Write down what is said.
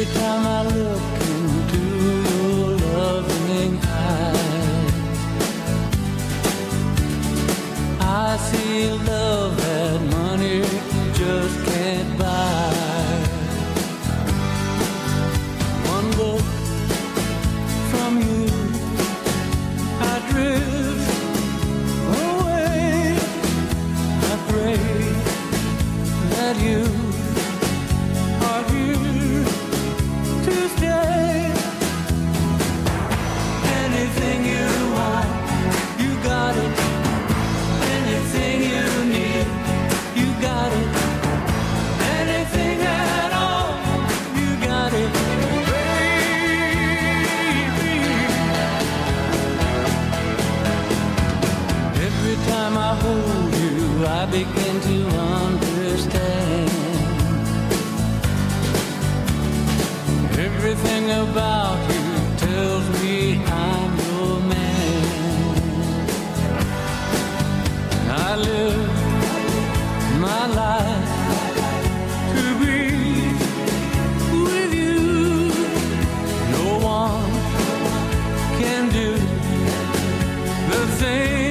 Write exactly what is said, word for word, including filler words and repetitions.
time I look into your loving eyes, I see love that money just can't buy. One look from you, I drift away. I pray that you are here to stay. Anything you want, you got it. Anything you need, you got it. Anything at all, you got it, baby. Every time I hold you, I begin to understand. Everything about you tells me I'm your man. I live my life to be with you. No one can do the thing